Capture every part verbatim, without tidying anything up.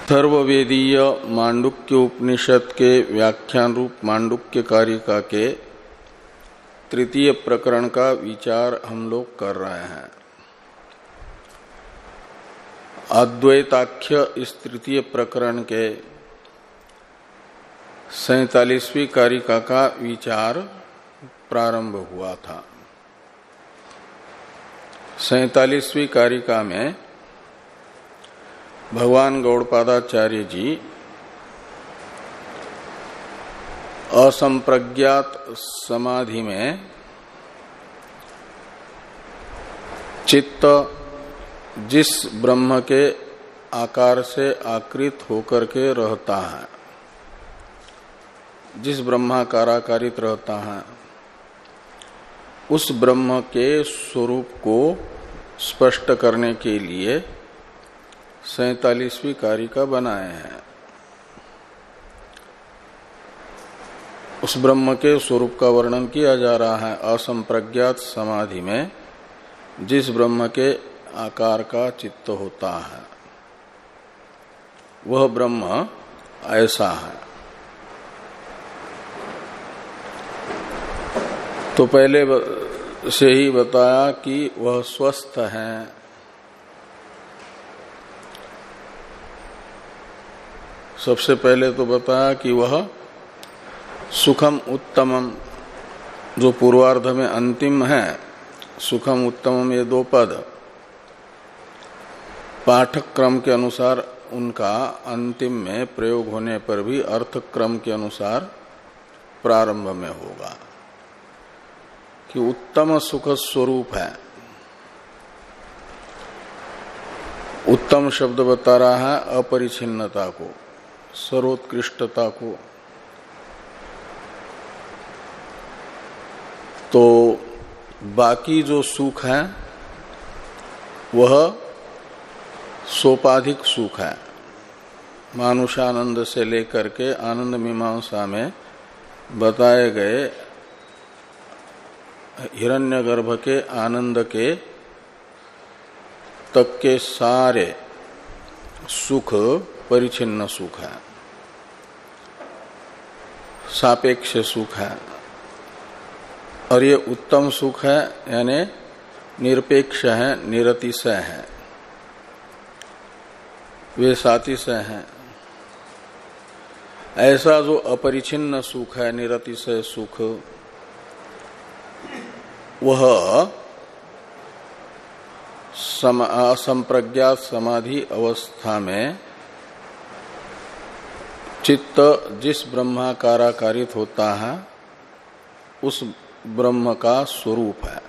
अथर्ववेदीय मांडुक्य उपनिषद के व्याख्यान रूप मांडुक्य कारिका के तृतीय प्रकरण का विचार हम लोग कर रहे हैं। अद्वैताख्य इस तृतीय प्रकरण के सैतालीसवीं कारिका का विचार प्रारंभ हुआ था। सैतालीसवीं कारिका में भगवान गौड़पादाचार्य जी असंप्रज्ञात समाधि में चित्त जिस ब्रह्म के आकार से आकृत होकर के रहता है, जिस ब्रह्माकाराकारित रहता है, उस ब्रह्म के स्वरूप को स्पष्ट करने के लिए सैतालीसवीं कारिका बनाए हैं। उस ब्रह्म के स्वरूप का वर्णन किया जा रहा है। असंप्रज्ञात समाधि में जिस ब्रह्म के आकार का चित्त होता है वह ब्रह्म ऐसा है। तो पहले से ही बताया कि वह स्वस्थ है, सबसे पहले तो बताया कि वह सुखम उत्तमम, जो पूर्वार्ध में अंतिम है, सुखम उत्तमम, ये दो पद पाठक क्रम के अनुसार उनका अंतिम में प्रयोग होने पर भी अर्थ क्रम के अनुसार प्रारंभ में होगा कि उत्तम सुख स्वरूप है। उत्तम शब्द बता रहा है अपरिछिन्नता को, सर्वोत्कृष्टता को। तो बाकी जो सुख है वह सोपाधिक सुख है। मानुषानंद से लेकर के आनंद मीमांसा में बताए गए हिरण्यगर्भ के आनंद के तक के सारे सुख परिचिन्न सुख है, सापेक्ष सुख है। और ये उत्तम सुख है, यानी निरपेक्ष है, निरतिशय है, वे सातिशय हैं। ऐसा जो अपरिचिन्न सुख है, निरतिशय सुख, वह सम, असंप्रज्ञात समाधि अवस्था में चित्त जिस ब्रह्माकाराकारित होता है उस ब्रह्म का स्वरूप है।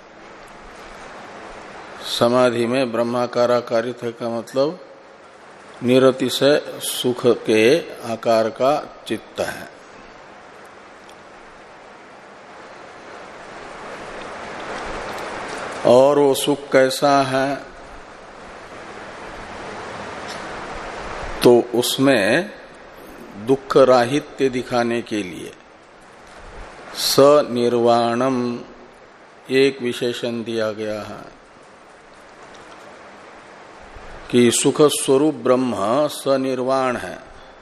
समाधि में ब्रह्माकाराकारित है का मतलब निरतिशय सुख के आकार का चित्त है। और वो सुख कैसा है, तो उसमें दुख राहित्य दिखाने के लिए सनिर्वाणम एक विशेषण दिया गया है कि सुख स्वरूप ब्रह्म सनिर्वाण है।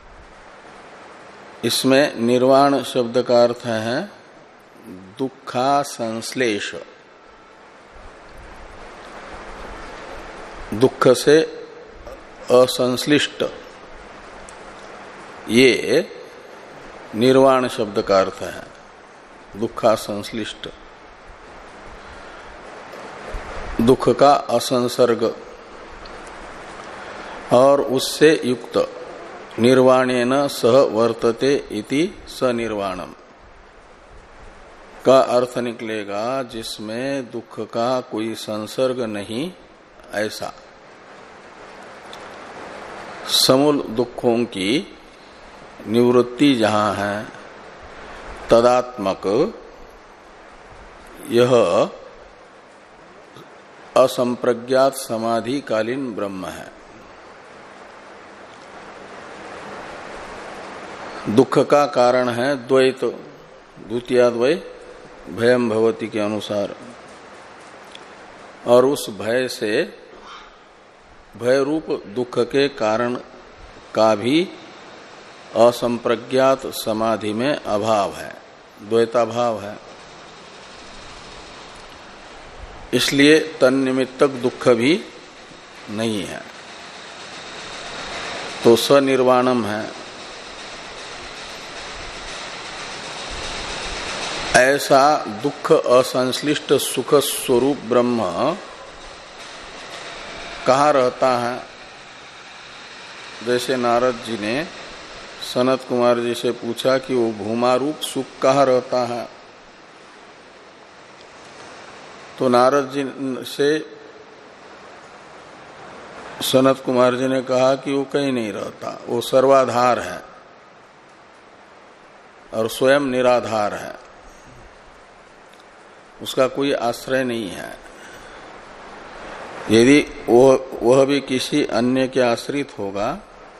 इसमें निर्वाण शब्द का अर्थ है दुखा संश्लेष, दुख से असंश्लिष्ट, ये निर्वाण शब्द का अर्थ है, दुखा संश्लिष्ट, दुख का असंसर्ग और उससे युक्त। निर्वाणेन सह वर्तते इति सनिर्वाणम का अर्थ निकलेगा जिसमें दुख का कोई संसर्ग नहीं, ऐसा। समूल दुखों की निवृत्ति जहां है, तदात्मक यह असंप्रज्ञात समाधि कालीन ब्रह्म है। दुख का कारण है द्वैत, द्वितीयाद्वय भयम भवति के अनुसार, और उस भय से भय रूप दुख के कारण का भी असंप्रज्ञात समाधि में अभाव है, द्वैताभाव है। इसलिए तन्निमित्तक दुख भी नहीं है, तो सनिर्वाणम है। ऐसा दुख असंश्लिष्ट सुख स्वरूप ब्रह्म कहाँ रहता है? जैसे नारद जी ने सनत कुमार जी से पूछा कि वो भूमारूप सुख कहाँ रहता है, तो नारद जी से सनत कुमार जी ने कहा कि वो कहीं नहीं रहता, वो सर्वाधार है और स्वयं निराधार है, उसका कोई आश्रय नहीं है। यदि वह वह भी किसी अन्य के आश्रित होगा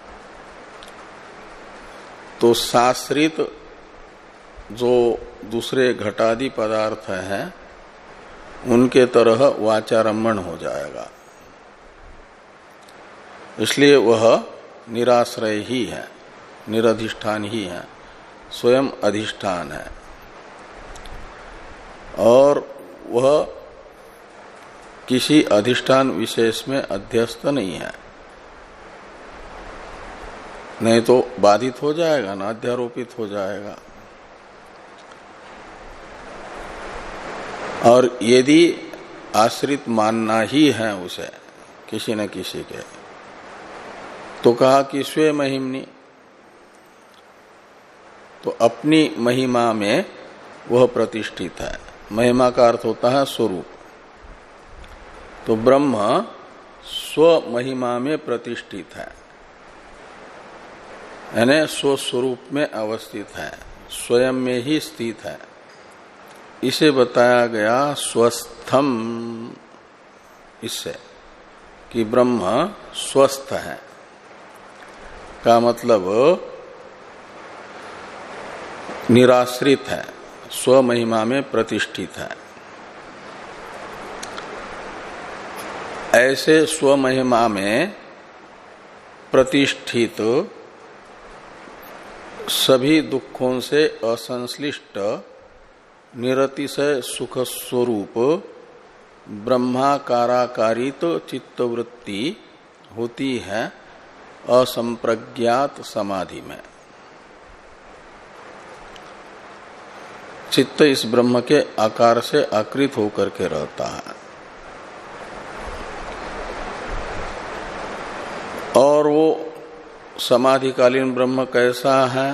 तो साश्रित जो दूसरे घटादि पदार्थ हैं उनके तरह वाचारम्भण हो जाएगा। इसलिए वह निराश्रय ही है, निरधिष्ठान ही है, स्वयं अधिष्ठान है और वह किसी अधिष्ठान विशेष में अध्यस्त नहीं है, नहीं तो बाधित हो जाएगा ना, अध्यारोपित हो जाएगा। और यदि आश्रित मानना ही है उसे किसी न किसी के, तो कहा कि स्वे महिमनी, तो अपनी महिमा में वह प्रतिष्ठित है। महिमा का अर्थ होता है स्वरूप, तो ब्रह्म स्व महिमा में प्रतिष्ठित है, यानी स्वस्वरूप में अवस्थित है, स्वयं में ही स्थित है। इसे बताया गया स्वस्थम, इससे कि ब्रह्म स्वस्थ है का मतलब निराश्रित है, स्व महिमा में प्रतिष्ठित है। ऐसे स्व महिमा में प्रतिष्ठित सभी दुखों से असंश्लिष्ट निरतिशय सुख स्वरूप ब्रह्माकाराकारित चित्तवृत्ति होती है असंप्रज्ञात समाधि में। चित्त इस ब्रह्म के आकार से आकृत होकर के रहता है और वो समाधिकालीन ब्रह्म कैसा है?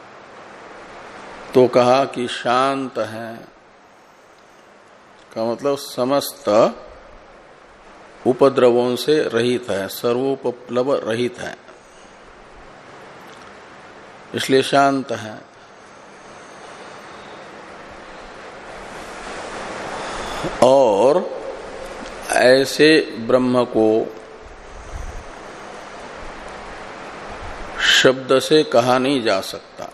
तो कहा कि शांत है, का मतलब समस्त उपद्रवों से रहित है, सर्वोपप्लव रहित है, इसलिए शांत है। और ऐसे ब्रह्म को शब्द से कहा नहीं जा सकता।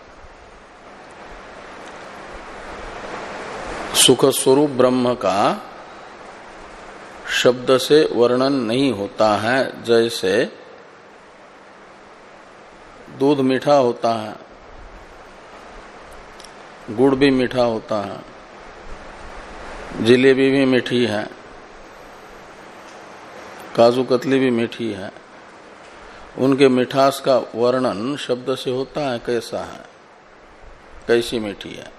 सुख स्वरूप ब्रह्म का शब्द से वर्णन नहीं होता है। जैसे दूध मीठा होता है, गुड़ भी मीठा होता है, जिलेबी भी मीठी है, काजू कतली भी मीठी है। उनके मिठास का वर्णन शब्द से होता है, कैसा है, कैसी मीठी है।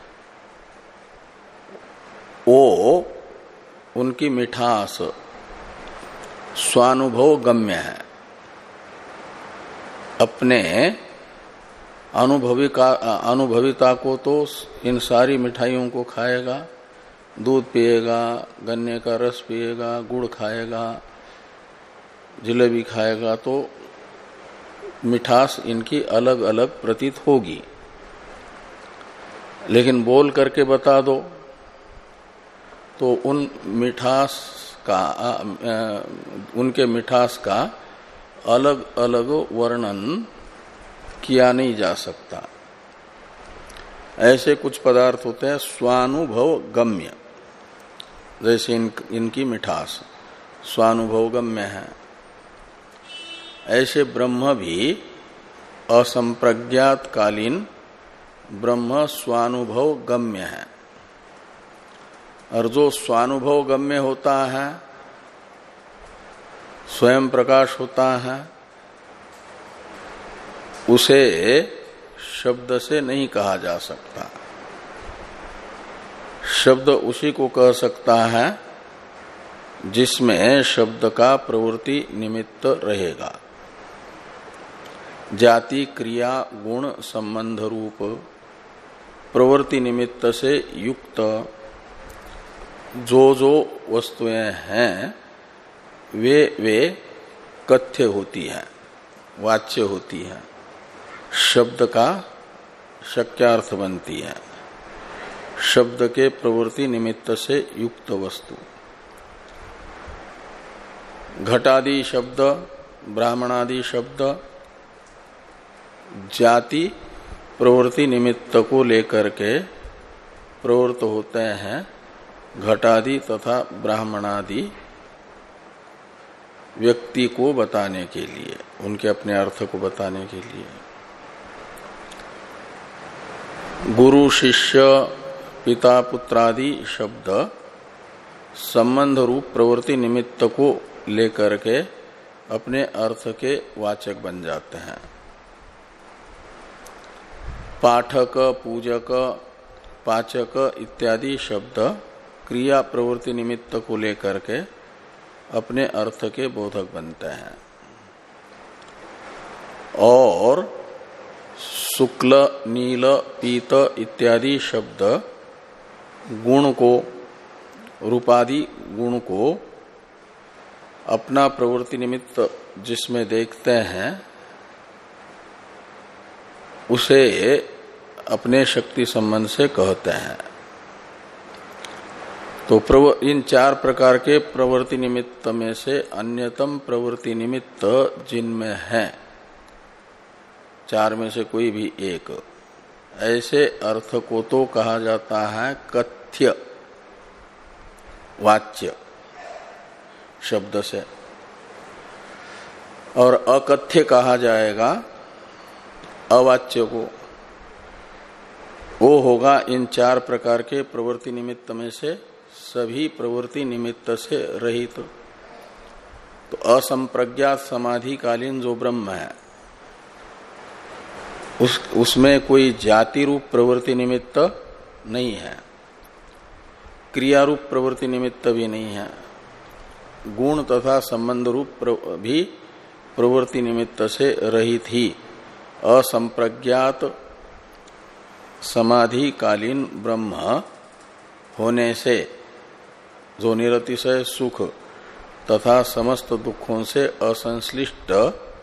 वो उनकी मिठास स्वानुभव गम्य है, अपने अनुभविका अनुभविता को तो इन सारी मिठाइयों को खाएगा, दूध पिएगा, गन्ने का रस पिएगा, गुड़ खाएगा, जिलेबी खाएगा, तो मिठास इनकी अलग अलग प्रतीत होगी। लेकिन बोल करके बता दो तो उन मिठास का उनके मिठास का अलग अलग वर्णन किया नहीं जा सकता। ऐसे कुछ पदार्थ होते हैं स्वानुभव गम्य, जैसे इन, इनकी मिठास स्वानुभव गम्य है। ऐसे ब्रह्म भी असंप्रज्ञात कालीन ब्रह्म स्वानुभव गम्य है। और जो स्वानुभव गम्य होता है, स्वयं प्रकाश होता है, उसे शब्द से नहीं कहा जा सकता। शब्द उसी को कह सकता है जिसमें शब्द का प्रवृत्ति निमित्त रहेगा। जाति क्रिया गुण संबंध रूप प्रवृत्ति निमित्त से युक्त जो जो वस्तुएं हैं वे वे कथ्य होती हैं, वाच्य होती हैं, शब्द का शक्यार्थ बनती है। शब्द के प्रवृत्ति निमित्त से युक्त वस्तु, घटादि शब्द, ब्राह्मणादि शब्द जाति प्रवृत्ति निमित्त को लेकर के प्रवृत्त होते हैं घटादि तथा ब्राह्मणादि व्यक्ति को बताने के लिए, उनके अपने अर्थ को बताने के लिए। गुरु शिष्य पिता पुत्रादि शब्द संबंध रूप प्रवृत्ति निमित्त को लेकर के अपने अर्थ के वाचक बन जाते हैं। पाठक पूजक पाचक इत्यादि शब्द क्रिया प्रवृत्ति निमित्त को लेकर के अपने अर्थ के बोधक बनते हैं। और शुक्ल नील पीत इत्यादि शब्द गुण को, रूपादि गुण को अपना प्रवृत्ति निमित्त जिसमें देखते हैं उसे अपने शक्ति संबंध से कहते हैं। तो इन चार प्रकार के प्रवृत्ति निमित्त में से अन्यतम प्रवृत्ति निमित्त जिनमें है, चार में से कोई भी एक, ऐसे अर्थ को तो कहा जाता है कथ्य वाच्य शब्द से, और अकथ्य कहा जाएगा अवाच्य को। वो होगा इन चार प्रकार के प्रवृत्ति निमित्त में से सभी प्रवृत्ति निमित्त से रहित। तो असंप्रज्ञात समाधि कालीन जो ब्रह्म है उस उसमें कोई जाति रूप प्रवृत्ति निमित्त नहीं है, क्रिया रूप प्रवृत्ति निमित्त भी नहीं है, गुण तथा संबंध रूप भी प्रवृत्ति निमित्त से रहित ही असंप्रज्ञात समाधि कालीन ब्रह्म होने से जो निरतिशय सुख तथा समस्त दुखों से असंश्लिष्ट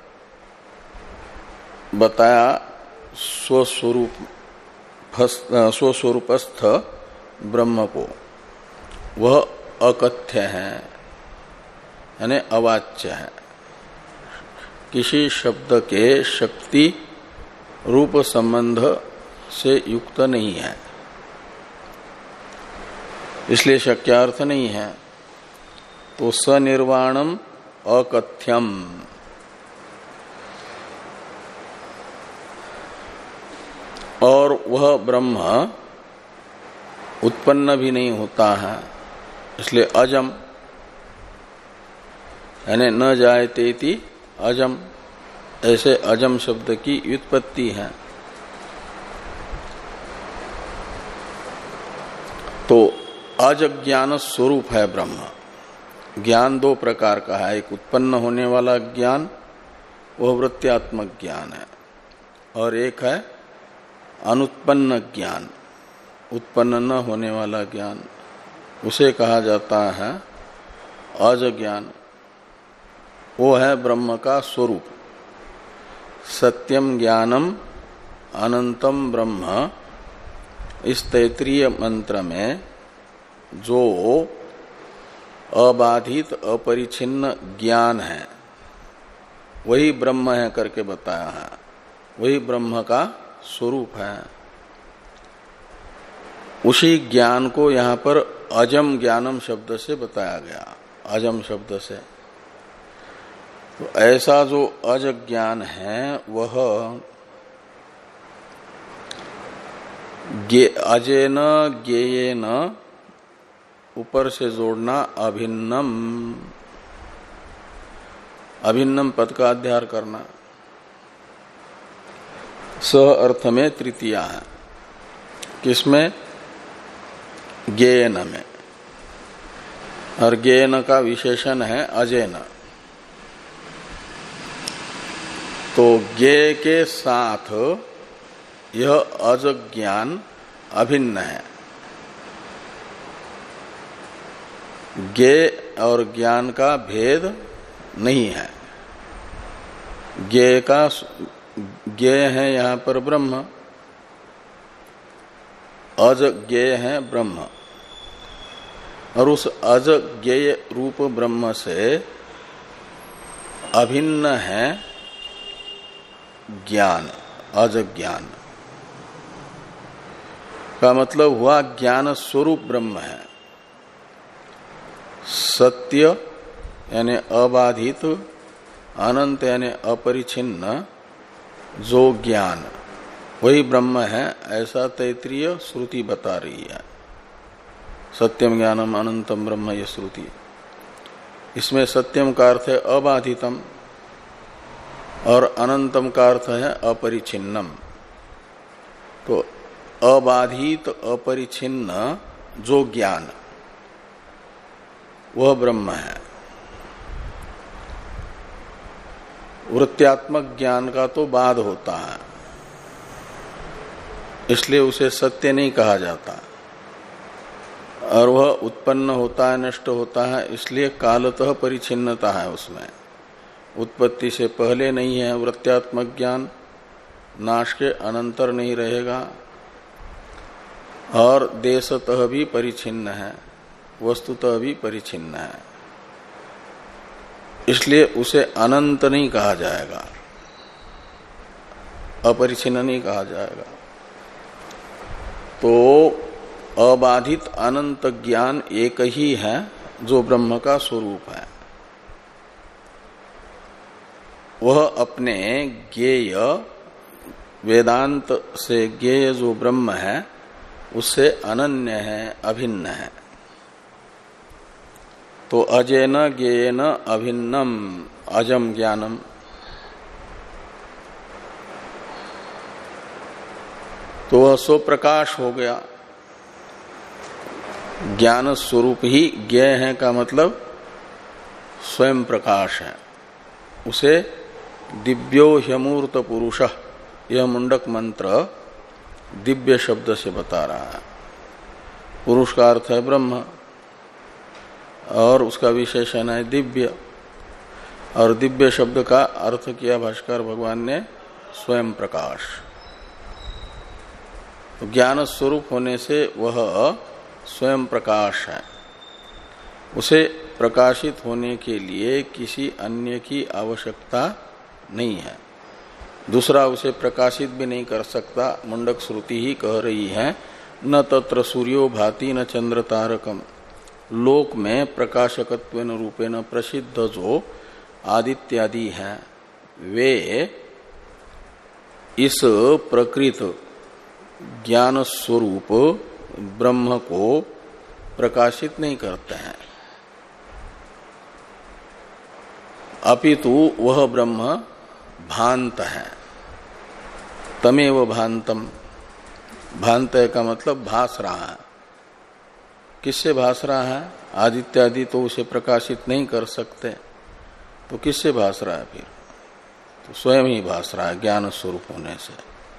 बताया स्वस्वरूप स्वस्वरूपस्थ ब्रह्म को, वह अकथ्य है यानी अवाच्य है, किसी शब्द के शक्ति रूप संबंध से युक्त नहीं है, इसलिए शक्यार्थ नहीं है। तो सनिर्वाणम अकथ्यम, और वह ब्रह्म उत्पन्न भी नहीं होता है, इसलिए अजम यानी न जायतेति अजम, ऐसे अजम शब्द की व्युत्पत्ति है। तो अजज्ञान स्वरूप है ब्रह्म। ज्ञान दो प्रकार का है, एक उत्पन्न होने वाला ज्ञान, वह वृत्त्यात्मक ज्ञान है, और एक है अनुत्पन्न ज्ञान, उत्पन्न न होने वाला ज्ञान, उसे कहा जाता है अज ज्ञान। वो है ब्रह्म का स्वरूप। सत्यम ज्ञानम अनंतम ब्रह्म, इस तैत्रीय मंत्र में जो अबाधित अपरिछिन्न ज्ञान है वही ब्रह्म है करके बताया है, वही ब्रह्म का स्वरूप है। उसी ज्ञान को यहाँ पर अजम ज्ञानम शब्द से बताया गया, अजम शब्द से। तो ऐसा जो अज ज्ञान है वह गे अजेन ज्ञेयेन ऊपर से जोड़ना अभिन्नम, अभिन्नम पद का अध्यार करना। स अर्थ में तृतीया है, किसमें? ज्ञेयन में, और ज्ञेयन का विशेषण है अजेन। तो ज्ञेय के साथ यह अज ज्ञान अभिन्न है। ज्ञेय और ज्ञान का भेद नहीं है। ज्ञेय का ज्ञेय है यहां पर ब्रह्म, अज ज्ञेय है ब्रह्म, और उस अज ज्ञेय रूप ब्रह्म से अभिन्न है ज्ञान, अज ज्ञान का मतलब हुआ ज्ञान स्वरूप ब्रह्म है। सत्य यानी अबाधित, अनंत यानी अपरिछिन्न जो ज्ञान वही ब्रह्म है, ऐसा तैत्रीय श्रुति बता रही है। सत्यम ज्ञानम अनंतम ब्रह्म, ये श्रुति। इसमें सत्यम का अर्थ है अबाधितम और अनंतम का अर्थ है अपरिछिन्नम। तो अबाधित अपरिछिन्न जो ज्ञान वह ब्रह्म है। वृत्त्यात्मक ज्ञान का तो बाद होता है, इसलिए उसे सत्य नहीं कहा जाता, और वह उत्पन्न होता है, नष्ट होता है, इसलिए कालतः परिच्छिन्नता है उसमें। उत्पत्ति से पहले नहीं है वृत्त्यात्मक ज्ञान, नाश के अनंतर नहीं रहेगा, और देशतः भी परिच्छिन्न है, वस्तुतः भी परिच्छिन्न है, इसलिए उसे अनंत नहीं कहा जाएगा, अपरिच्छिन्न नहीं कहा जाएगा। तो अबाधित अनंत ज्ञान एक ही है जो ब्रह्म का स्वरूप है। वह अपने ज्ञेय वेदांत से ज्ञेय जो ब्रह्म है उससे अनन्य है, अभिन्न है। तो अजेन ज्ञेयेन अभिन्नम अजम ज्ञानम। तो वह स्वप्रकाश हो गया। ज्ञान स्वरूप ही ज्ञेय है का मतलब स्वयं प्रकाश है। उसे दिव्यो ह्यमूर्त पुरुष, यह मुंडक मंत्र दिव्य शब्द से बता रहा है। पुरुष का अर्थ है ब्रह्म और उसका विशेषण है दिव्य, और दिव्य शब्द का अर्थ किया भाष्कर भगवान ने स्वयं प्रकाश। तो ज्ञान स्वरूप होने से वह स्वयं प्रकाश है। उसे प्रकाशित होने के लिए किसी अन्य की आवश्यकता नहीं है, दूसरा उसे प्रकाशित भी नहीं कर सकता। मुंडक श्रुति ही कह रही है न तत्र सूर्यो भाति न चंद्र तारकम। लोक में प्रकाशकत्वेन रूपेण प्रसिद्ध जो आदित्यादि हैं वे इस प्रकृत ज्ञान स्वरूप ब्रह्म को प्रकाशित नहीं करते हैं, अपितु वह ब्रह्म भांत है। तमेव भांतम, भांत का मतलब भास रहा है। किससे भास रहा है? आदित्यादि तो उसे प्रकाशित नहीं कर सकते, तो किससे भास रहा है फिर? तो स्वयं ही भास रहा है ज्ञान स्वरूप होने से।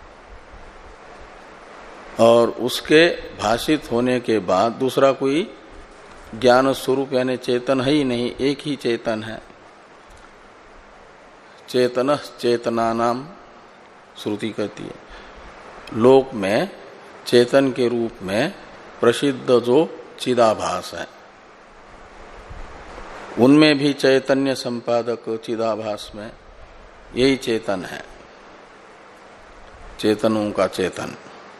और उसके भाषित होने के बाद दूसरा कोई ज्ञान स्वरूप यानी चेतन है ही नहीं, एक ही चेतन है। चेतन चेतना नाम श्रुति कहती है। लोक में चेतन के रूप में प्रसिद्ध जो चिदाभास है, उनमें भी चैतन्य संपादक चिदाभास में यही चेतन है, चेतनों का चेतन।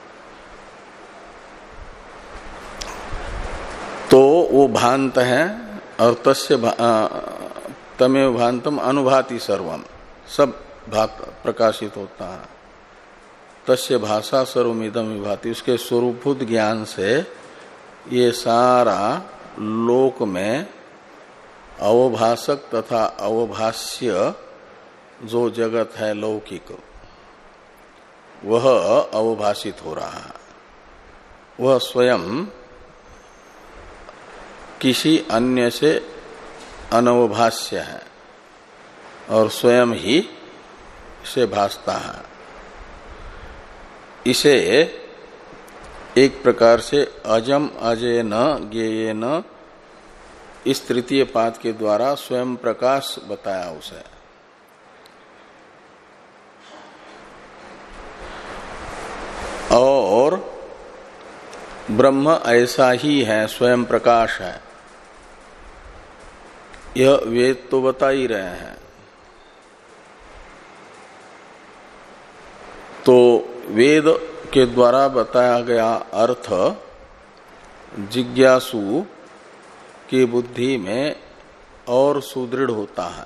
तो वो भांत है, और तस्य तमेव भांतम अनुभाति सर्वम, सब भात प्रकाशित होता है। तस्य भाषा सर्वमिदं विभाति, उसके स्वरूपभूत ज्ञान से ये सारा लोक में अवभाषक तथा अवभाष्य जो जगत है लौकिक, वह अवभाषित हो रहा है। वह स्वयं किसी अन्य से अनवभाष्य है और स्वयं ही से भासता है। इसे एक प्रकार से अजम अजय न ज्ञेय न इस तृतीय पाद के द्वारा स्वयं प्रकाश बताया उसे। और ब्रह्म ऐसा ही है, स्वयं प्रकाश है, यह वेद तो बता ही रहे हैं। तो वेद के द्वारा बताया गया अर्थ जिज्ञासु की बुद्धि में और सुदृढ़ होता है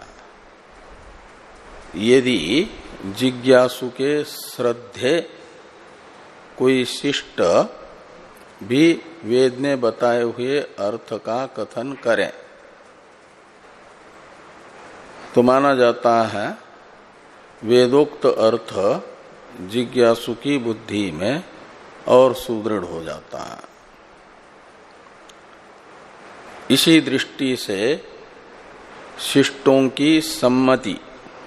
यदि जिज्ञासु के श्रद्धे कोई शिष्ट भी वेद ने बताए हुए अर्थ का कथन करे, तो माना जाता है वेदोक्त अर्थ जिज्ञासु की बुद्धि में और सुदृढ़ हो जाता है। इसी दृष्टि से शिष्टों की सम्मति,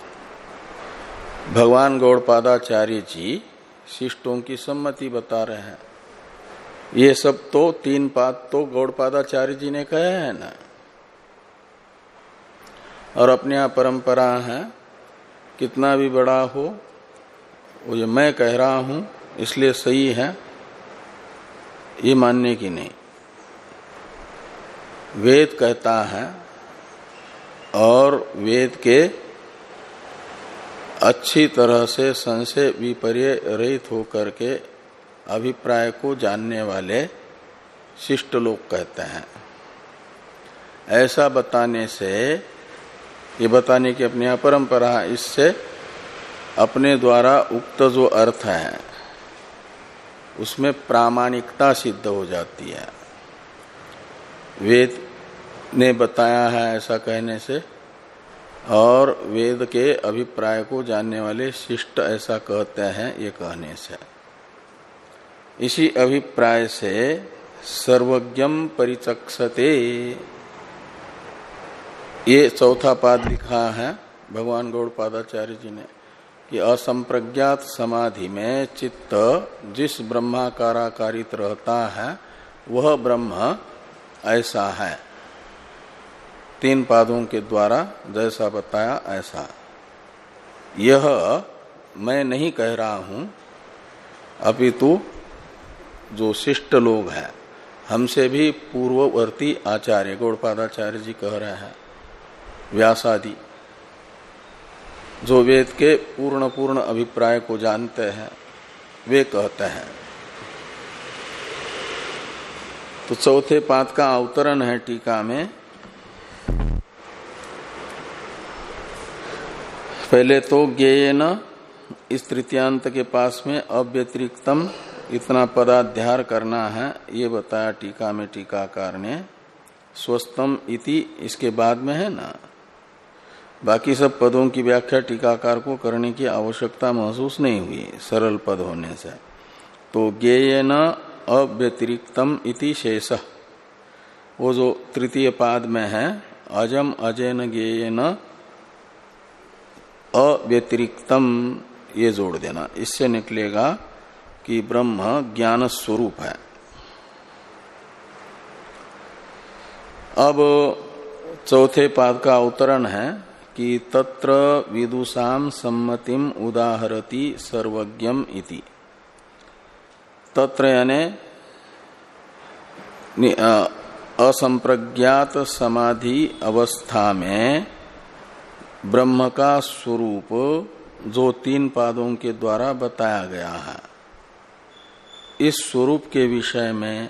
भगवान गौड़पादाचार्य जी शिष्टों की सम्मति बता रहे हैं। ये सब तो तीन पाद तो गौड़पादाचार्य जी ने कहे हैं ना, और अपने यहाँ परंपरा है, कितना भी बड़ा हो वो ये मैं कह रहा हूं इसलिए सही है, ये मानने की नहीं। वेद कहता है और वेद के अच्छी तरह से संशय विपर्य रहित होकर के अभिप्राय को जानने वाले शिष्ट लोग कहते हैं। ऐसा बताने से, ये बताने की अपनी परंपरा है, इससे अपने द्वारा उक्त जो अर्थ है उसमें प्रामाणिकता सिद्ध हो जाती है। वेद ने बताया है ऐसा कहने से और वेद के अभिप्राय को जानने वाले शिष्ट ऐसा कहते हैं ये कहने से, इसी अभिप्राय से सर्वज्ञम परिचक्षते, ये चौथा पाद लिखा है भगवान गौड़पादाचार्य जी ने कि असंप्रज्ञात समाधि में चित्त जिस ब्रह्माकाराकारित रहता है वह ब्रह्म ऐसा है। तीन पादों के द्वारा जैसा बताया ऐसा। यह मैं नहीं कह रहा हूं, अपितु जो शिष्ट लोग हैं, हमसे भी पूर्ववर्ती आचार्य गौड़पादाचार्य जी कह रहे हैं, व्यासादि जो वेद के पूर्ण पूर्ण अभिप्राय को जानते हैं वे कहते हैं। तो चौथे पाद का अवतरण है टीका में। पहले तो ज्ञेयन, इस तृतीयांत के पास में अव्यतिरिक्तम इतना पदाध्यार करना है, ये बताया टीका में टीकाकार ने। स्वस्तम इति इसके बाद में है ना, बाकी सब पदों की व्याख्या टीकाकार को करने की आवश्यकता महसूस नहीं हुई सरल पद होने से। तो ज्ञेयन अव्यतिरिक्तम इति शेष, वो जो तृतीय पाद में है अजम अजैन ज्ञेयन अव्यतिरिक्तम, ये जोड़ देना। इससे निकलेगा कि ब्रह्म ज्ञान स्वरूप है। अब चौथे पाद का अवतरण है कि तत्र विदुषाम सम्मतिम उदाहरति सर्वज्ञम इति। तत्र याने असंप्रज्ञात समाधि अवस्था में ब्रह्म का स्वरूप जो तीन पादों के द्वारा बताया गया है, इस स्वरूप के विषय में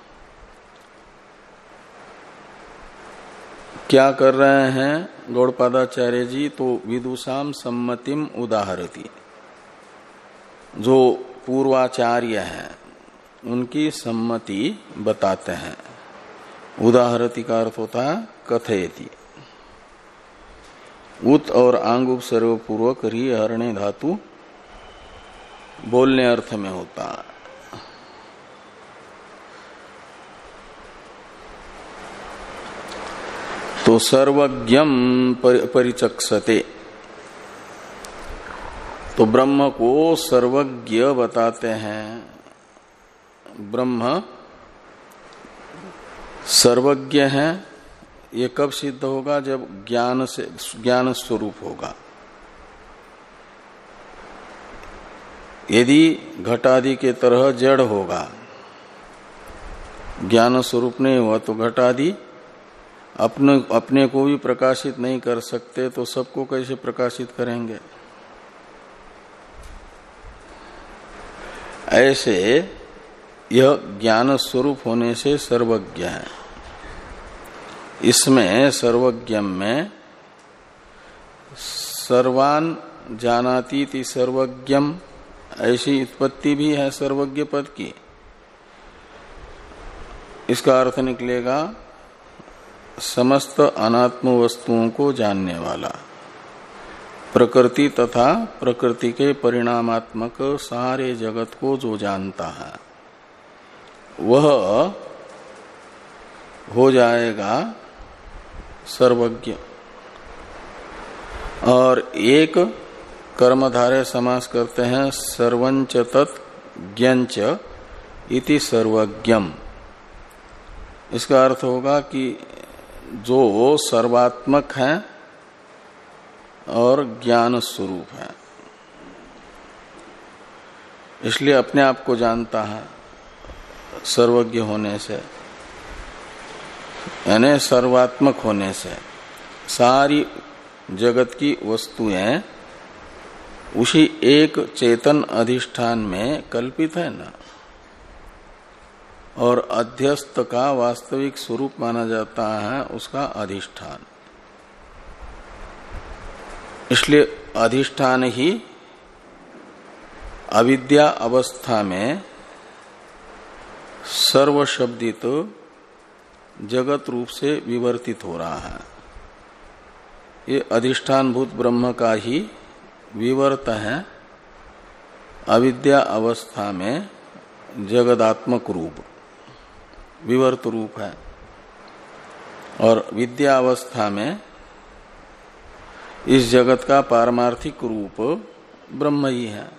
क्या कर रहे हैं गौड़पादाचार्य जी? तो विदुषाम सम्मतिम उदाहरति, जो पूर्वाचार्य हैं उनकी सम्मति बताते हैं। उदाहरति का अर्थ होता है कथयति। उत और आंग उपसर्ग पूर्वक री हरणे धातु बोलने अर्थ में होता है। तो सर्वज्ञम परिचक्षते, तो ब्रह्म को सर्वज्ञ बताते हैं। ब्रह्म सर्वज्ञ है, ये कब सिद्ध होगा? जब ज्ञान से ज्ञान स्वरूप होगा। यदि घटादि के तरह जड़ होगा, ज्ञान स्वरूप नहीं हुआ, तो घटादि अपने अपने को भी प्रकाशित नहीं कर सकते, तो सबको कैसे प्रकाशित करेंगे? ऐसे यह ज्ञान स्वरूप होने से सर्वज्ञ है। इसमें सर्वज्ञ में सर्वान जानातीति सर्वज्ञम, ऐसी उत्पत्ति भी है सर्वज्ञ पद की। इसका अर्थ निकलेगा समस्त अनात्म वस्तुओं को जानने वाला, प्रकृति तथा प्रकृति के परिणामात्मक सारे जगत को जो जानता है वह हो जाएगा सर्वज्ञ। और एक कर्मधारय समास करते हैं सर्वंच तत् ज्ञंच इति सर्वज्ञम। इसका अर्थ होगा कि जो सर्वात्मक है और ज्ञान स्वरूप है, इसलिए अपने आप को जानता है सर्वज्ञ होने से, यानी सर्वात्मक होने से। सारी जगत की वस्तुएं उसी एक चेतन अधिष्ठान में कल्पित है ना, और अध्यस्त का वास्तविक स्वरूप माना जाता है उसका अधिष्ठान। इसलिए अधिष्ठान ही अविद्या अवस्था में सर्वशब्दित जगत रूप से विवर्तित हो रहा है। ये अधिष्ठान भूत ब्रह्म का ही विवर्त है अविद्या अवस्था में जगदात्मक रूप, विवर्त रूप है। और विद्या अवस्था में इस जगत का पारमार्थिक रूप ब्रह्म ही है।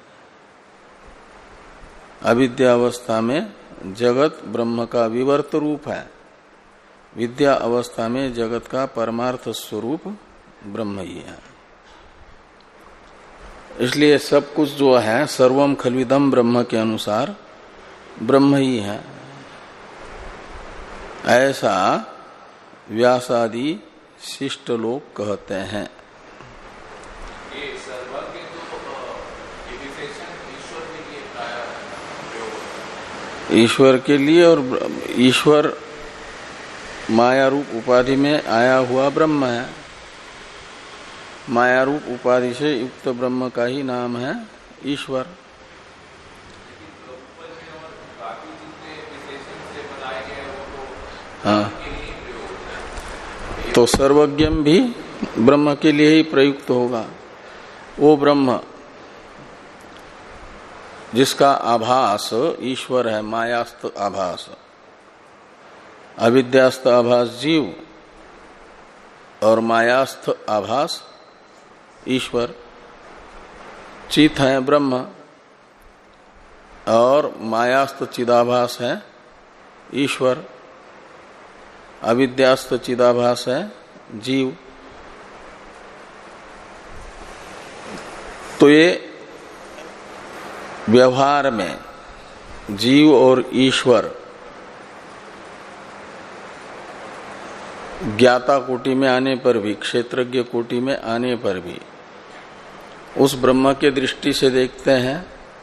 अविद्या अवस्था में जगत ब्रह्म का विवर्त रूप है, विद्या अवस्था में जगत का परमार्थ स्वरूप ब्रह्म ही है। इसलिए सब कुछ जो है सर्वम खल्विदम ब्रह्म के अनुसार ब्रह्म ही है, ऐसा व्यासादि शिष्ट लोग कहते हैं। ईश्वर के लिए, और ईश्वर माया रूप उपाधि में आया हुआ ब्रह्म है। माया रूप उपाधि से युक्त ब्रह्म का ही नाम है ईश्वर। हाँ, तो सर्वज्ञम भी ब्रह्म के लिए ही प्रयुक्त होगा। वो ब्रह्म जिसका आभास ईश्वर है, मायास्त आभास, अविद्यास्त आभास जीव और मायास्थ आभास ईश्वर। चित है ब्रह्म और मायास्थ चिदाभास है ईश्वर, अविद्यास्थ चिदाभास है जीव। तो ये व्यवहार में जीव और ईश्वर ज्ञाता कोटि में आने पर भी, क्षेत्रज्ञ कोटि में आने पर भी उस ब्रह्म के दृष्टि से देखते हैं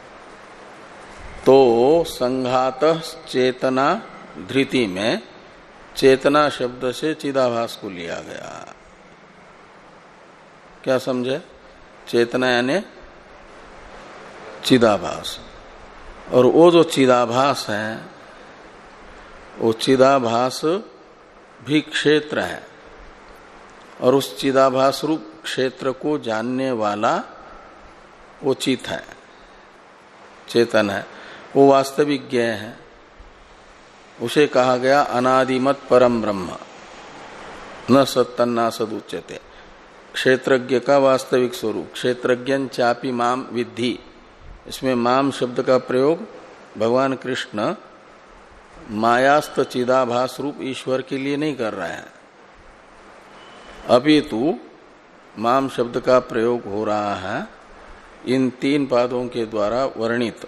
तो संघात चेतना धृति में चेतना शब्द से चिदाभास को लिया गया। क्या समझे? चेतना यानी चिदाभास। और वो जो चिदाभास है वो चिदाभास भी क्षेत्र है, और उस चिदाभास रूप क्षेत्र को जानने वाला वो चित है, चेतन है, वो वास्तविक ज्ञेय है। उसे कहा गया अनादिमत परम ब्रह्म, न सत्तन्ना सदुच्यते। क्षेत्रज्ञ का वास्तविक स्वरूप, क्षेत्रज्ञ चापि माम विद्धि, इसमें माम शब्द का प्रयोग भगवान कृष्ण मायास्त चिदाभास रूप ईश्वर के लिए नहीं कर रहे हैं, अपितु माम शब्द का प्रयोग हो रहा है इन तीन पादों के द्वारा वर्णित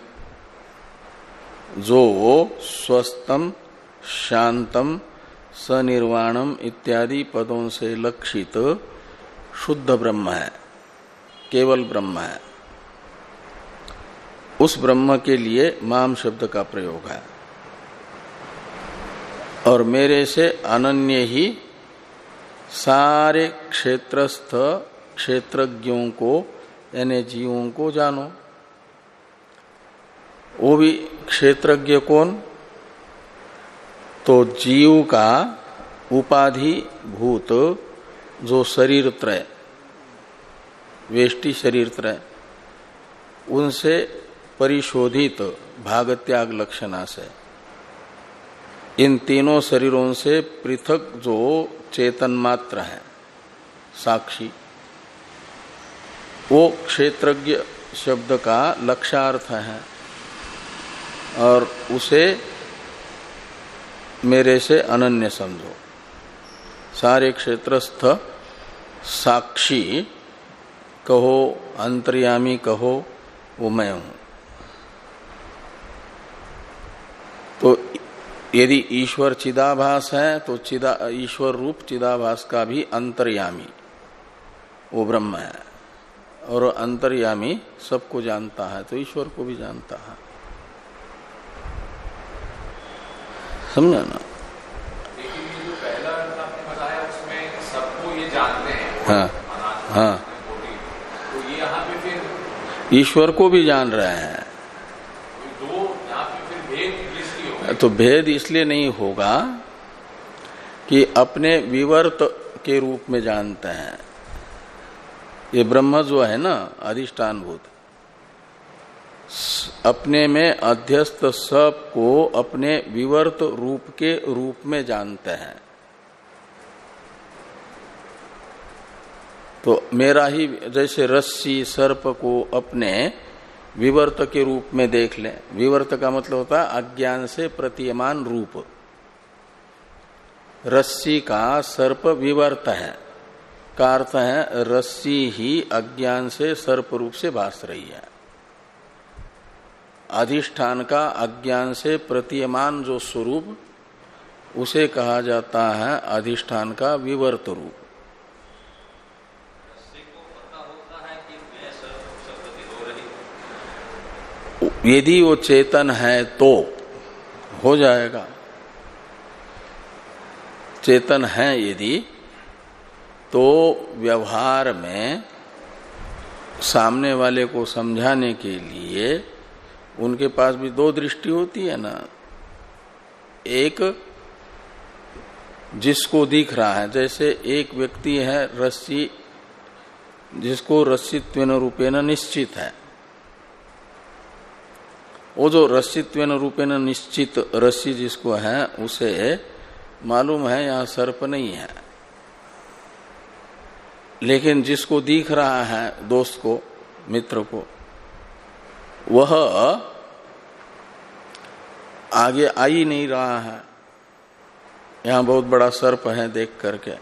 जो स्वस्थम शांतम सनिर्वाणम इत्यादि पदों से लक्षित शुद्ध ब्रह्म है, केवल ब्रह्म है। उस ब्रह्म के लिए माम शब्द का प्रयोग है। और मेरे से अनन्य ही सारे क्षेत्रस्थ क्षेत्रज्ञों को यानी जीवों को जानो। वो भी क्षेत्रज्ञ कौन? तो जीव का उपाधि भूत जो शरीर त्रय, वेष्टि शरीर त्रय, उनसे परिशोधित भाग त्याग लक्षणा से इन तीनों शरीरों से पृथक जो चेतन मात्र है साक्षी, वो क्षेत्रज्ञ शब्द का लक्ष्यार्थ है। और उसे मेरे से अनन्य समझो। सारे क्षेत्रस्थ साक्षी कहो, अंतर्यामी कहो, वो मैं हूं। तो यदि ईश्वर चिदाभास है तो चिदा ईश्वर रूप चिदाभास का भी अंतर्यामी वो ब्रह्म है, और अंतर्यामी सबको जानता है तो ईश्वर को भी जानता है। समझा ना? लेकिन ये जो पहला अर्थ आपने बताया उसमें सबको ये जानते हैं। हाँ हाँ, तो ये यहाँ पे फिर ईश्वर को भी जान रहे हैं। दो यहाँ पे फिर भेद इसलिए होगा। तो भेद इसलिए नहीं होगा कि अपने विवर्त के रूप में जानते हैं। ये ब्रह्म जो है ना अधिष्ठान भूत, अपने में अध्यस्त सब को अपने विवर्त रूप के रूप में जानते हैं। तो मेरा ही जैसे रस्सी सर्प को अपने विवर्त के रूप में देख ले। विवर्त का मतलब होता है अज्ञान से प्रतीयमान रूप। रस्सी का सर्प विवर्त है, का अर्थ है रस्सी ही अज्ञान से सर्प रूप से भास रही है। अधिष्ठान का अज्ञान से प्रतीयमान जो स्वरूप, उसे कहा जाता है अधिष्ठान का विवर्त रूप। यदि वो चेतन है तो हो जाएगा। चेतन है यदि, तो व्यवहार में सामने वाले को समझाने के लिए उनके पास भी दो दृष्टि होती है ना। एक जिसको दिख रहा है, जैसे एक व्यक्ति है रस्सी, जिसको रस्सित्वेन रूपेण निश्चित है। वो जो रस्सित्वेन रूपेण निश्चित रस्सी जिसको है, उसे मालूम है यहां सर्प नहीं है। लेकिन जिसको दिख रहा है, दोस्त को, मित्र को, वह आगे आ ही नहीं रहा है। यहां बहुत बड़ा सर्प है देख करके।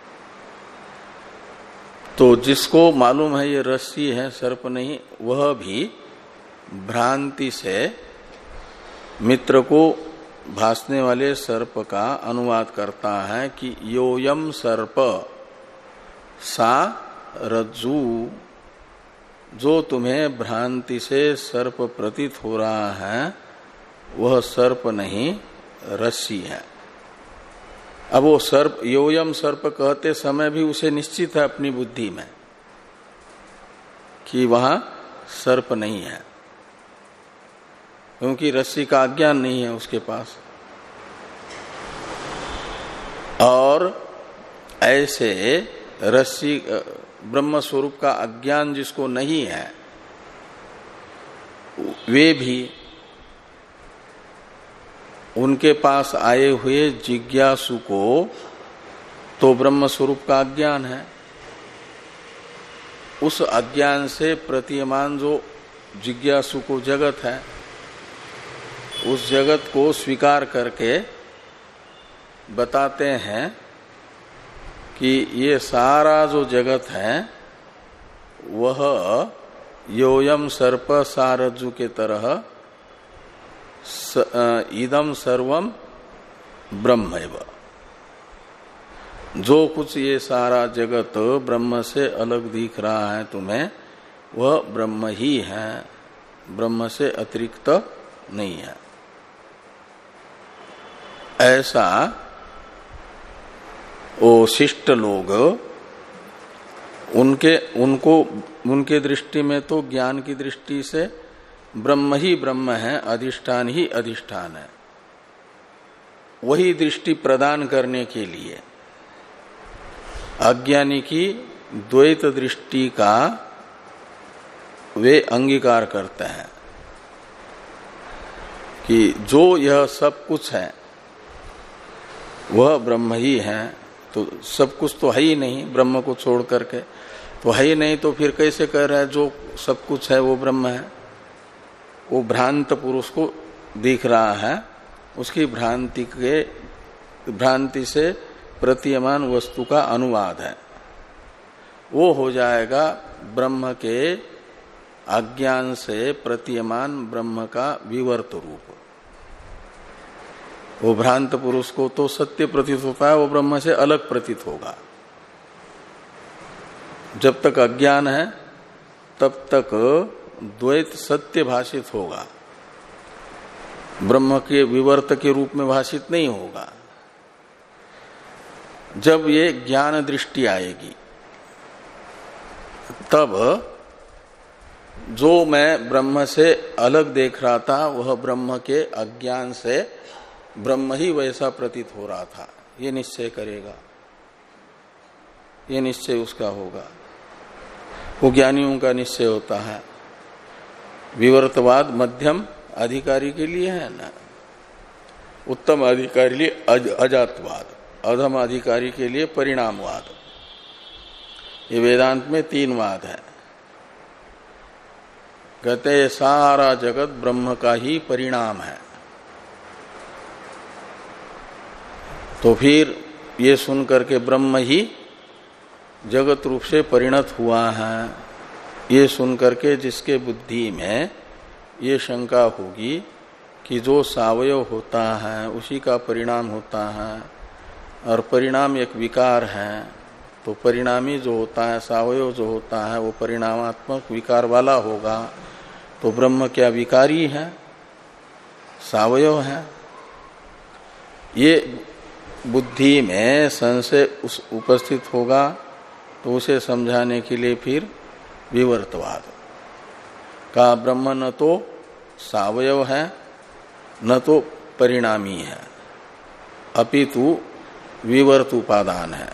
तो जिसको मालूम है ये रस्सी है, सर्प नहीं, वह भी भ्रांति से मित्र को भासने वाले सर्प का अनुवाद करता है कि योयम सर्प सा रज्जू। जो तुम्हें भ्रांति से सर्प प्रतीत हो रहा है वह सर्प नहीं, रस्सी है। अब वो सर्प, योयम सर्प कहते समय भी उसे निश्चित है अपनी बुद्धि में कि वहां सर्प नहीं है। क्योंकि रस्सी का अज्ञान नहीं है उसके पास। और ऐसे रस्सी ब्रह्म स्वरूप का अज्ञान जिसको नहीं है वे भी उनके पास आए हुए जिज्ञासु को तो ब्रह्म स्वरूप का अज्ञान है, उस अज्ञान से प्रतीयमान जो जिज्ञासु को जगत है उस जगत को स्वीकार करके बताते हैं कि ये सारा जो जगत है वह योयम सर्प सारज्जु के तरह स, इदम सर्वम ब्रह्मैव। जो कुछ ये सारा जगत ब्रह्म से अलग दिख रहा है तुम्हें वह ब्रह्म ही है, ब्रह्म से अतिरिक्त नहीं है। ऐसा वो शिष्ट लोग उनके उनको उनके दृष्टि में तो ज्ञान की दृष्टि से ब्रह्म ही ब्रह्म है, अधिष्ठान ही अधिष्ठान है। वही दृष्टि प्रदान करने के लिए अज्ञानी की द्वैत दृष्टि का वे अंगीकार करते हैं कि जो यह सब कुछ है वह ब्रह्म ही है। तो सब कुछ तो है ही नहीं ब्रह्म को छोड़ करके, तो है ही नहीं तो फिर कैसे कह रहा है जो सब कुछ है वो ब्रह्म है। वो भ्रांत पुरुष को दिख रहा है, उसकी भ्रांति के भ्रांति से प्रतीयमान वस्तु का अनुवाद है, वो हो जाएगा ब्रह्म के अज्ञान से प्रतीयमान ब्रह्म का विवर्त रूप। वो भ्रांत पुरुष को तो सत्य प्रतीत होता है, वो ब्रह्म से अलग प्रतीत होगा। जब तक अज्ञान है तब तक द्वैत सत्य भाषित होगा, ब्रह्म के विवर्त के रूप में भाषित नहीं होगा। जब ये ज्ञान दृष्टि आएगी तब जो मैं ब्रह्म से अलग देख रहा था वह ब्रह्म के अज्ञान से ब्रह्म ही वैसा प्रतीत हो रहा था, ये निश्चय करेगा, ये निश्चय उसका होगा। वो ज्ञानियों का निश्चय होता है। विवर्तवाद मध्यम अधिकारी के लिए है ना, उत्तम अधिकारी के लिए अज, अजातवाद, अधम अधिकारी के लिए परिणामवाद। ये वेदांत में तीन वाद है। कहते हैं सारा जगत ब्रह्म का ही परिणाम है। तो फिर ये सुन करके ब्रह्म ही जगत रूप से परिणत हुआ है, ये सुन करके जिसके बुद्धि में ये शंका होगी कि जो सावयव होता है उसी का परिणाम होता है और परिणाम एक विकार है, तो परिणामी जो होता है सावयव जो होता है वो परिणामात्मक विकार वाला होगा, तो ब्रह्म क्या विकारी है, सावयव है। ये बुद्धि में संशय उस उपस्थित होगा तो उसे समझाने के लिए फिर विवर्तवाद का ब्रह्म न तो सावयव है न तो परिणामी है, अपितु विवर्त उपादान है।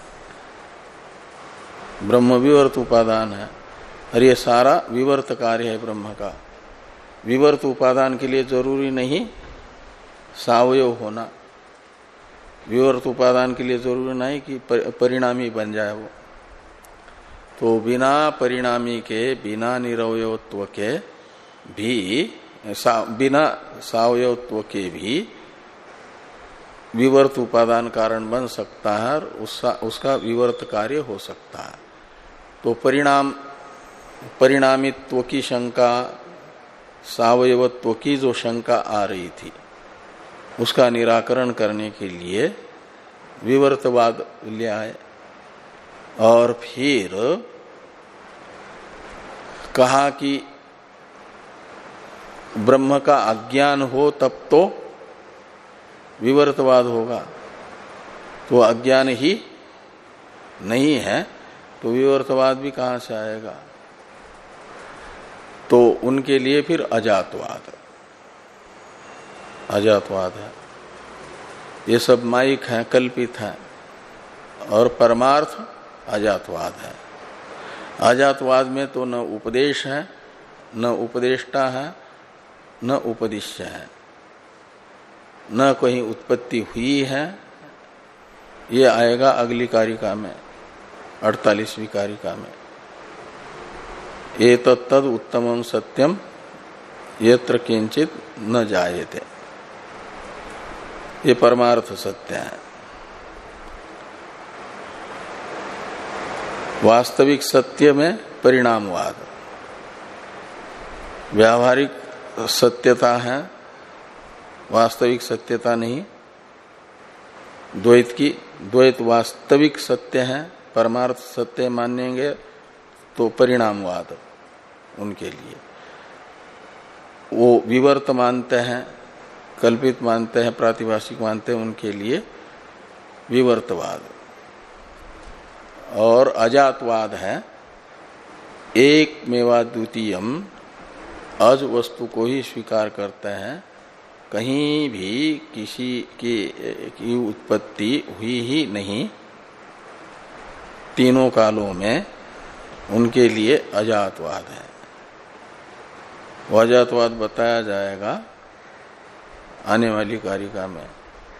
ब्रह्म विवर्त उपादान है और ये सारा विवर्त कार्य है ब्रह्म का। विवर्त उपादान के लिए जरूरी नहीं सावयव होना, विवर्त उपादान के लिए जरूरी नहीं कि परिणामी बन जाए वो। तो बिना परिणामी के बिना निरवयत्व के भी सा, बिना सावयत्व के भी विवर्त उपादान कारण बन सकता है और उसका, उसका विवर्त कार्य हो सकता है। तो परिणाम परिणामित्व की शंका, सावयवत्व की जो शंका आ रही थी उसका निराकरण करने के लिए विवर्तवाद ले आए और फिर कहा कि ब्रह्म का अज्ञान हो तब तो विवर्तवाद होगा, तो अज्ञान ही नहीं है तो विवर्तवाद भी कहां से आएगा। तो उनके लिए फिर अजातवाद, अजातवाद है। ये सब माइक है, कल्पित है, और परमार्थ अजातवाद है। अजातवाद में तो न उपदेश है, न उपदेष्टा है, न उपदिश्य है, न कहीं उत्पत्ति हुई है। ये आएगा अगली कारिका में, अड़तालीसवीं कारिका में। एतत् तद उत्तमं सत्यम यत्र किंचित न जायते। ये परमार्थ सत्य है। वास्तविक सत्य में परिणामवाद, व्यावहारिक सत्यता है, वास्तविक सत्यता नहीं। द्वैत की द्वैत वास्तविक सत्य है, परमार्थ सत्य मानेंगे तो परिणामवाद उनके लिए। वो विवर्त मानते हैं, कल्पित मानते हैं, प्रातिभाषिक मानते हैं, उनके लिए विवर्तवाद। और अजातवाद है एक मेवा द्वितीयम, अज वस्तु को ही स्वीकार करते हैं, कहीं भी किसी की, की उत्पत्ति हुई ही नहीं। तीनों कालों में उनके लिए अजातवाद है। वह अजातवाद बताया जाएगा आने वाली कारिका में।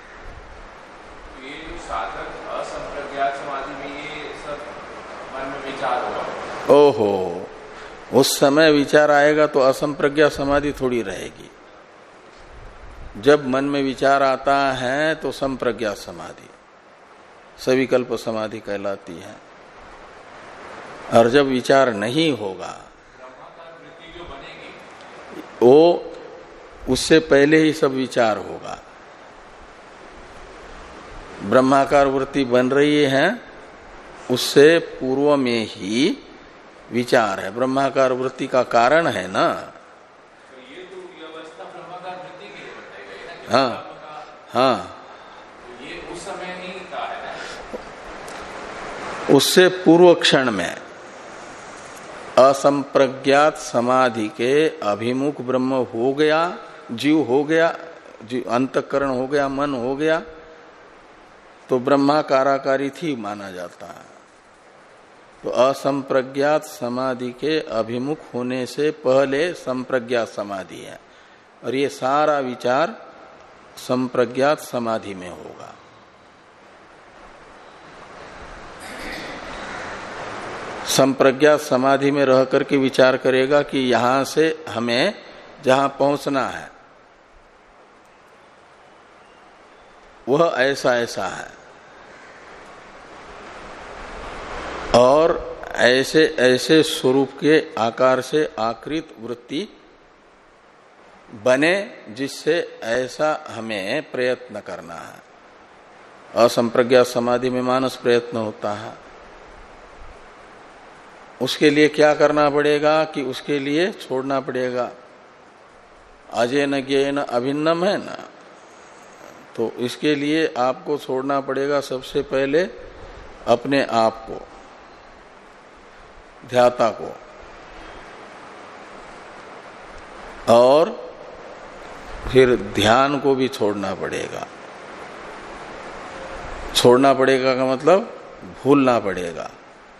ये जो साधक असंप्रज्ञात समाधि में ये सब मन में विचार होगा। ओहो, उस समय विचार आएगा तो असंप्रज्ञा समाधि थोड़ी रहेगी। जब मन में विचार आता है तो संप्रज्ञा समाधि, सविकल्प समाधि कहलाती है। और जब विचार नहीं होगा, ब्रह्माकार वृत्ति जो बनेगी, वो उससे पहले ही सब विचार होगा। ब्रह्माकार वृत्ति बन रही है, उससे पूर्व में ही विचार है। ब्रह्माकार वृत्ति का कारण है ना। तो ये तो व्यवस्था ब्रह्माकार वृत्ति के लिए बताई गई ना कि हाँ का, हाँ, तो ये उस समय नहीं था है ना। उससे पूर्व क्षण में असंप्रज्ञात समाधि के अभिमुख ब्रह्म हो गया, जीव हो गया, जीव अंतःकरण हो गया, मन हो गया, तो ब्रह्माकाराकारी थी माना जाता है। तो असंप्रज्ञात समाधि के अभिमुख होने से पहले संप्रज्ञात समाधि है, और ये सारा विचार संप्रज्ञात समाधि में होगा। संप्रज्ञात समाधि में रह करके विचार करेगा कि यहां से हमें जहां पहुंचना है वह ऐसा ऐसा है, और ऐसे ऐसे स्वरूप के आकार से आकृत वृत्ति बने जिससे ऐसा हमें प्रयत्न करना है। असंप्रज्ञात समाधि में मानस प्रयत्न होता है। उसके लिए क्या करना पड़ेगा कि उसके लिए छोड़ना पड़ेगा। अजेन ज्ञेन अभिन्नम है ना, तो इसके लिए आपको छोड़ना पड़ेगा सबसे पहले अपने आप को, ध्याता को, और फिर ध्यान को भी छोड़ना पड़ेगा। छोड़ना पड़ेगा का मतलब भूलना पड़ेगा।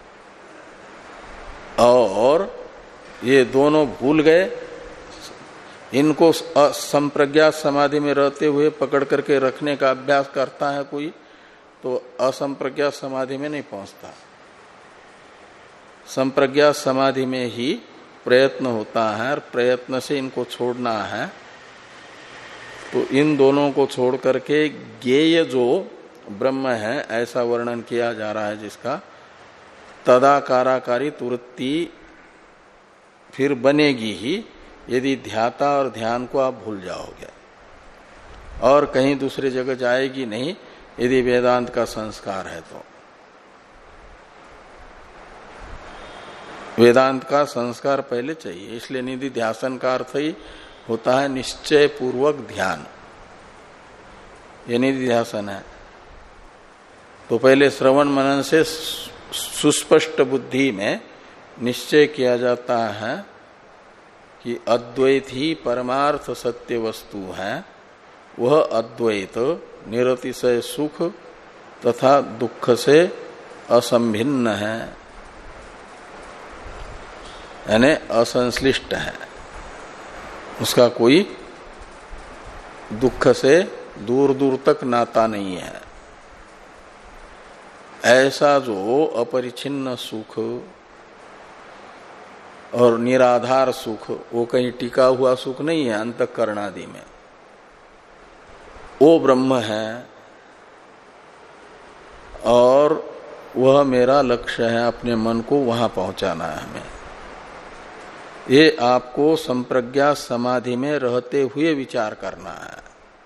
और ये दोनों भूल गए, इनको असंप्रज्ञात समाधि में रहते हुए पकड़ करके रखने का अभ्यास करता है कोई, तो असंप्रज्ञात समाधि में नहीं पहुंचता। संप्रज्ञात समाधि में ही प्रयत्न होता है, और प्रयत्न से इनको छोड़ना है। तो इन दोनों को छोड़ करके ज्ञेय जो ब्रह्म है ऐसा वर्णन किया जा रहा है, जिसका तदाकाराकारी वृत्ति फिर बनेगी ही यदि ध्याता और ध्यान को आप भूल जाओगे, और कहीं दूसरी जगह जाएगी नहीं यदि वेदांत का संस्कार है तो। वेदांत का संस्कार पहले चाहिए, इसलिए निधि ध्यासन का अर्थ ही होता है निश्चय पूर्वक ध्यान। ये निधि ध्यासन है। तो पहले श्रवण मनन से सुस्पष्ट बुद्धि में निश्चय किया जाता है कि अद्वैत ही परमार्थ सत्य वस्तु है, वह अद्वैत निरतिशय सुख तथा दुख से असंभिन्न है, यानी असंश्लिष्ट है, उसका कोई दुख से दूर दूर तक नाता नहीं है। ऐसा जो अपरिछिन्न सुख और निराधार सुख, वो कहीं टिका हुआ सुख नहीं है अंतःकरण आदि में, वो ब्रह्म है और वह मेरा लक्ष्य है, अपने मन को वहां पहुंचाना है हमें। ये आपको संप्रज्ञा समाधि में रहते हुए विचार करना है।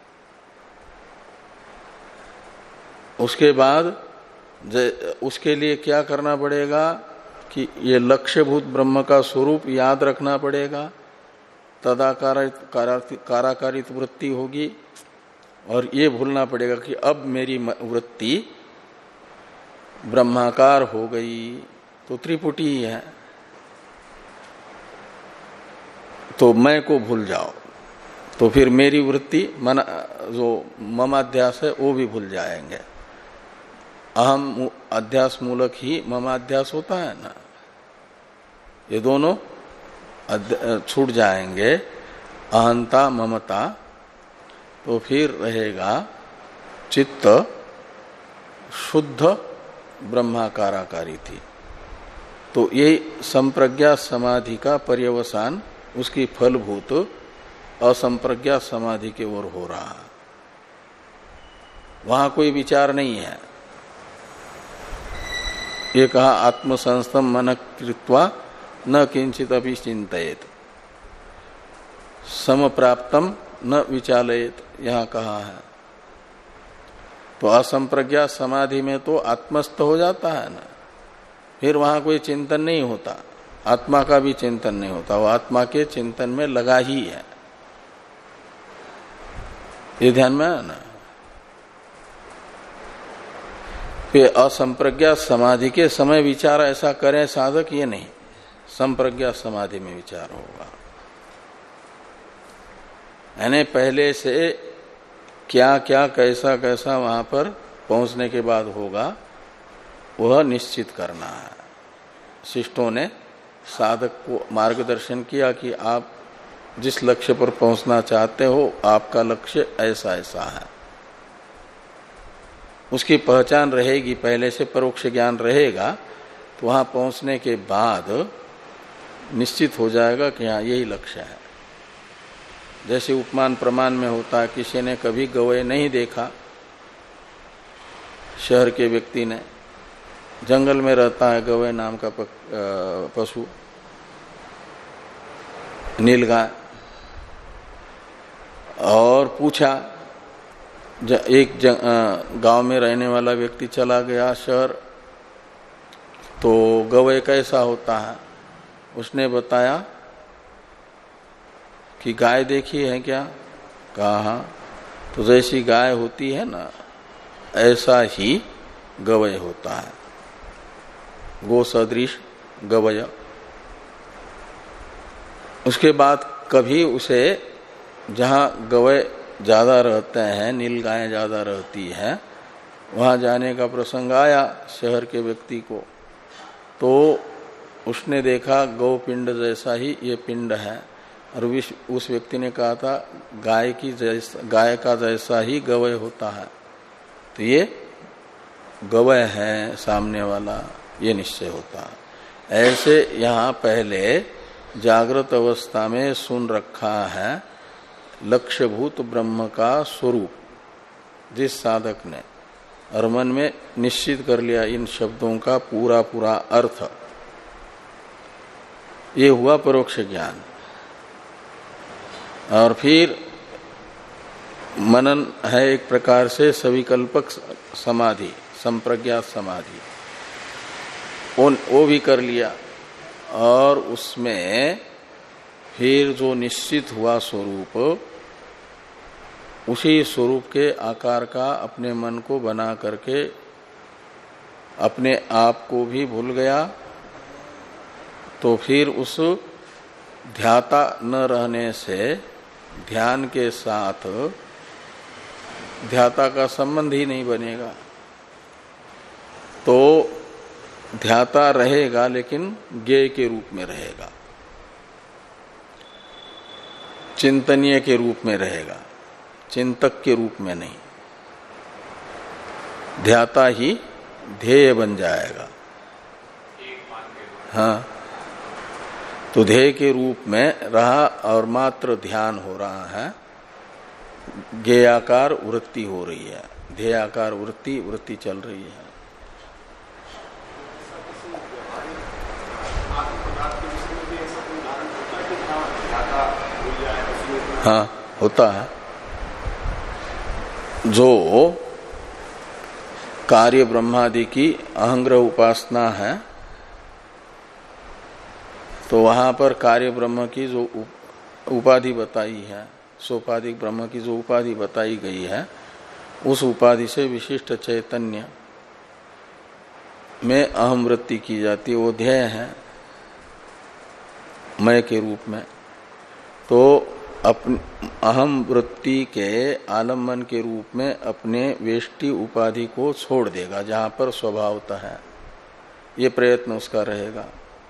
उसके बाद उसके लिए क्या करना पड़ेगा कि ये लक्ष्यभूत ब्रह्म का स्वरूप याद रखना पड़ेगा, तदाकारित काराकारित वृत्ति होगी, और ये भूलना पड़ेगा कि अब मेरी वृत्ति ब्रह्माकार हो गई, तो त्रिपुटी ही है, तो मैं को भूल जाओ, तो फिर मेरी वृत्ति मन जो ममाध्यास है वो भी भूल जाएंगे। अहम अध्यास मूलक ही ममाध्यास होता है ना, ये दोनों छूट जाएंगे, अहंता ममता, तो फिर रहेगा चित्त शुद्ध ब्रह्माकाराकारी थी। तो ये संप्रज्ञा समाधि का पर्यवसान उसकी फलभूत असंप्रज्ञा समाधि के ओर हो रहा है, वहां कोई विचार नहीं है। ये कहा आत्मसंस्थम मन कृत्वा न किंचित अभी चिंतयेत, सम प्राप्तम न विचालयेत, यहां कहा है। तो असंप्रज्ञा समाधि में तो आत्मस्थ हो जाता है ना, फिर वहां कोई चिंतन नहीं होता, आत्मा का भी चिंतन नहीं होता, वो आत्मा के चिंतन में लगा ही है। ये ध्यान में है ना। फिर असंप्रज्ञा समाधि के समय विचार ऐसा करें साधक, ये नहीं, संप्रज्ञा समाधि में विचार होगा। यानी पहले से क्या क्या कैसा कैसा वहां पर पहुंचने के बाद होगा वह निश्चित करना है। शिष्टों ने साधक को मार्गदर्शन किया कि आप जिस लक्ष्य पर पहुंचना चाहते हो, आपका लक्ष्य ऐसा ऐसा है, उसकी पहचान रहेगी, पहले से परोक्ष ज्ञान रहेगा, तो वहां पहुंचने के बाद निश्चित हो जाएगा कि हाँ यही लक्ष्य है। जैसे उपमान प्रमाण में होता है, किसी ने कभी गवय नहीं देखा, शहर के व्यक्ति ने, जंगल में रहता है गवय नाम का पशु, नीलगाय, और पूछा, एक गांव में रहने वाला व्यक्ति चला गया शहर, तो गवय कैसा होता है, उसने बताया कि गाय देखी है क्या, कहा हाँ, तो जैसी गाय होती है ना ऐसा ही गवय होता है, गो सदृश गवय। उसके बाद कभी उसे जहां गवय ज्यादा रहते हैं, नील गायें ज्यादा रहती है, वहां जाने का प्रसंग आया शहर के व्यक्ति को, तो उसने देखा गौ पिंड जैसा ही ये पिंड है, और उस व्यक्ति ने कहा था गाय की जैसा, गाय का जैसा ही गवय होता है, तो ये गवय है सामने वाला, ये निश्चय होता है। ऐसे यहाँ पहले जागृत अवस्था में सुन रखा है लक्ष्यभूत ब्रह्म का स्वरूप जिस साधक ने, और मन में निश्चित कर लिया इन शब्दों का पूरा पूरा अर्थ, ये हुआ परोक्ष ज्ञान। और फिर मनन है एक प्रकार से सविकल्पक समाधि, संप्रज्ञात समाधि, वो भी कर लिया, और उसमें फिर जो निश्चित हुआ स्वरूप, उसी स्वरूप के आकार का अपने मन को बना करके अपने आप को भी भूल गया, तो फिर उस ध्याता न रहने से ध्यान के साथ ध्याता का संबंध ही नहीं बनेगा। तो ध्याता रहेगा लेकिन ज्ञेय के रूप में रहेगा, चिंतनीय के रूप में रहेगा, चिंतक के रूप में नहीं। ध्याता ही ध्येय बन जाएगा। हाँ, तो ध्येय के रूप में रहा और मात्र ध्यान हो रहा है, ज्ञेयाकार वृत्ति हो रही है, ध्येयाकार वृत्ति वृत्ति चल रही है। हाँ, होता है। जो कार्य ब्रह्मादि की अहंग्रह उपासना है, तो वहां पर कार्य ब्रह्म की जो उपाधि बताई है, सोपाधिक ब्रह्म की जो उपाधि बताई गई है, उस उपाधि से विशिष्ट चैतन्य में अहम वृत्ति की जाती है, वो ध्येय है मय के रूप में। तो अपने अहम वृत्ति के आलम्बन के रूप में अपने वेष्टि उपाधि को छोड़ देगा जहां पर स्वभावता है, ये प्रयत्न उसका रहेगा।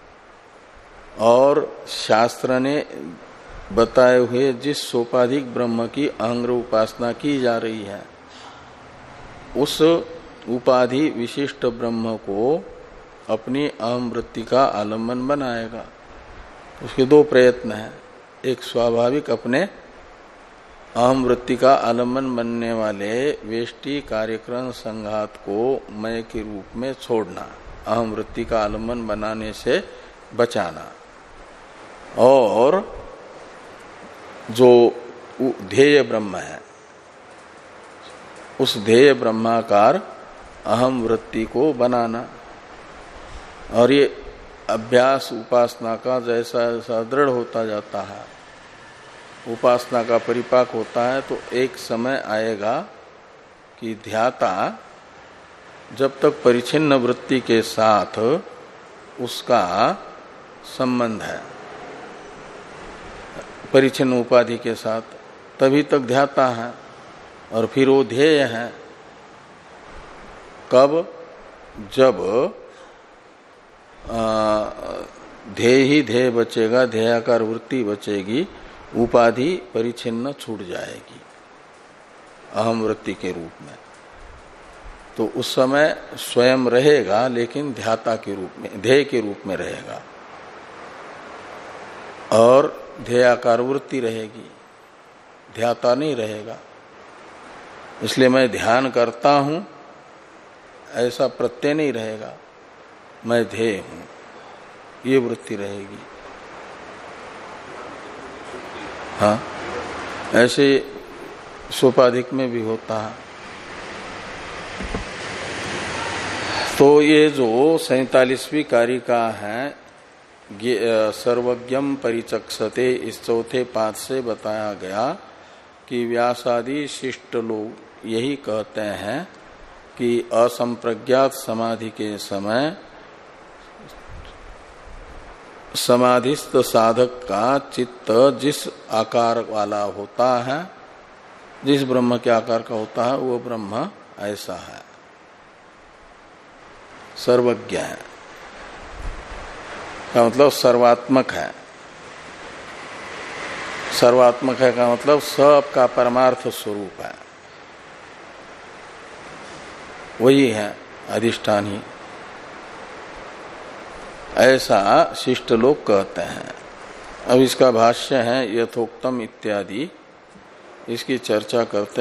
और शास्त्र ने बताए हुए जिस सोपाधिक ब्रह्म की अहंग्रह उपासना की जा रही है, उस उपाधि विशिष्ट ब्रह्म को अपनी अहम वृत्ति का आलम्बन बनाएगा। उसके दो प्रयत्न हैं, एक स्वाभाविक अपने अहम वृत्ति का आलम्बन बनने वाले वेष्टि कार्यक्रम संघात को मय के रूप में छोड़ना, अहम वृत्ति का आलम्बन बनाने से बचाना, और जो ध्येय ब्रह्म है उस ध्येय ब्रह्माकार अहम वृत्ति को बनाना। और ये अभ्यास उपासना का जैसा जैसा दृढ़ होता जाता है, उपासना का परिपाक होता है, तो एक समय आएगा कि ध्याता जब तक परिच्छिन्न वृत्ति के साथ उसका संबंध है, परिच्छिन्न उपाधि के साथ, तभी तक ध्याता है और फिर वो ध्येय है। कब? जब ध्येय ही ध्येय बचेगा, ध्येयाकार वृत्ति बचेगी, उपाधि परिच्छिन्न छूट जाएगी अहम वृत्ति के रूप में। तो उस समय स्वयं रहेगा लेकिन ध्याता के रूप में, ध्येय के रूप में रहेगा, और ध्येयाकार वृत्ति रहेगी, ध्याता नहीं रहेगा। इसलिए मैं ध्यान करता हूं ऐसा प्रत्यय नहीं रहेगा, मैं ध्येय हूं, ये वृत्ति रहेगी। हाँ, ऐसे सोपाधिक में भी होता है। तो ये जो सैतालीसवीं कारिका है, सर्वज्ञम परिचक्षते, इस चौथे पाद से बताया गया कि व्यासादि शिष्ट लोग यही कहते हैं कि असंप्रज्ञात समाधि के समय समाधिस्थ साधक का चित्त जिस आकार वाला होता है, जिस ब्रह्म के आकार का होता है, वो ब्रह्म ऐसा है, सर्वज्ञ है, का मतलब सर्वात्मक है। सर्वात्मक है का मतलब सब का परमार्थ स्वरूप है, वही है अधिष्ठान ही, ऐसा शिष्ट लोग कहते हैं। अब इसका भाष्य है यथोक्तम इत्यादि, इसकी चर्चा करते